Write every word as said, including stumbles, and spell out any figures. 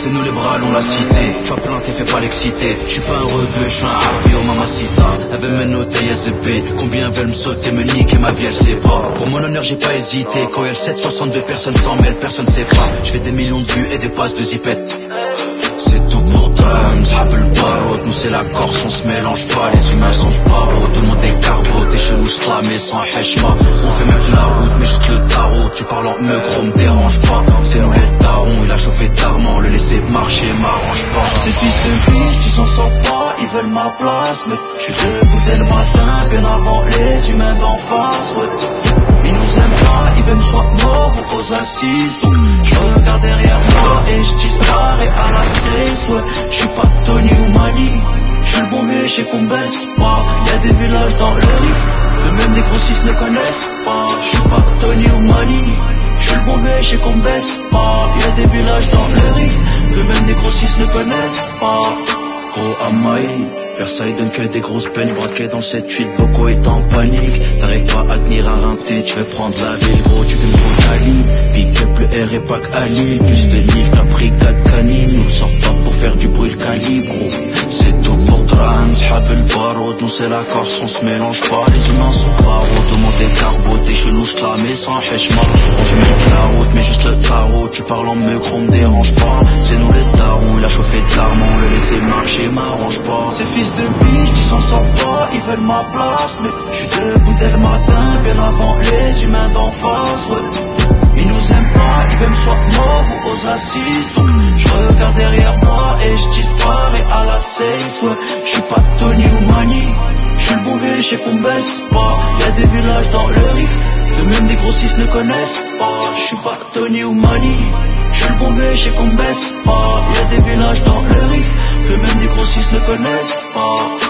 c'est nous les bras, l'on la cité. Tu as planté, fais pas l'exciter. Je suis pas un rebeu, je suis un harpie au mamacita. Elle veut me noter S B. Combien veulent me sauter, me niquer, ma vie elle sait pas. Pour mon honneur j'ai pas hésité. Quand il y a le sept soixante-deux, personne s'en mêle, personne sait pas. Je fais des millions de vues et des passes de zipette. C'est tout pour drums, j'rappe le barreau. Nous c'est la Corse, on se mélange pas. Les humains sont paros, tout le monde est carbo. T'es chelou, j'clame sans heshma. On fait même la route, mais juste le tarot. Tu parles en meugro, me dérange pas. C'est nous les tarons, il a chauffé d'armant. Le laisser marcher m'arrange pas. Ces fils de biche, ils s'en sortent pas. Ils veulent ma place, mais j'suis debout dès le matin. Bien avant les humains d'en face, ouais. Ils nous aiment pas, ils veulent soit mort ou aux assises. Donc je regarde derrière moi et je disparais à la cesse, ouais. Je suis pas Tony ou Mani, je suis le bon vieux, je sais qu'on baisse pas. Y'a des villages dans le riff, le même des grossistes ne connaissent pas. Je suis pas Tony ou Mani, je suis le bon vieux, je sais qu'on baisse pas. Y'a des villages dans le riff, le même des grossistes ne connaissent pas. Gros Amaï, Versailles donne que des grosses peines. Braqué dans le sept huit, Boko est en panique. T'arrives pas à tenir un rinté, tu veux prendre la ville gros, tu fais une gros Cali. Pick up le R et pack à Lille. Plus de livres qu'un brigade canine. Nous sort pas pour faire du bruit le calibre. C'est tout pour trans, j'hab le barreau. Nous c'est la Corse, on se mélange pas. Les humains sont paros, tout le monde est carbo. T'es chelou, j'clame sans heshma. On fait même la route, mais juste le tarot. Tu parles en meugro, me dérange pas. C'est nous les darons, il a chauffé de l'armant. Le laisser marcher m'arrange pas. Ces fils de biche, ils s'en sortent pas, ils veulent ma place, mais j'suis debout dès le matin, bien avant les humains d'en face, ouais. Ils nous aiment pas, ils veulent soit mort ou aux assises. Donc je regarde derrière moi et je disparais à la cesse, ouais. Je suis pas Tony ou Mani, je suis le bon vieux, je sais qu'on baisse pas. Y'a des villages dans le riff, le même des grossistes ne connaissent pas. Je suis pas Tony ou Mani, je suis le bon vieux, je sais qu'on baisse pas. Y'a des villages dans le riff, le même des grossistes ne connaissent pas.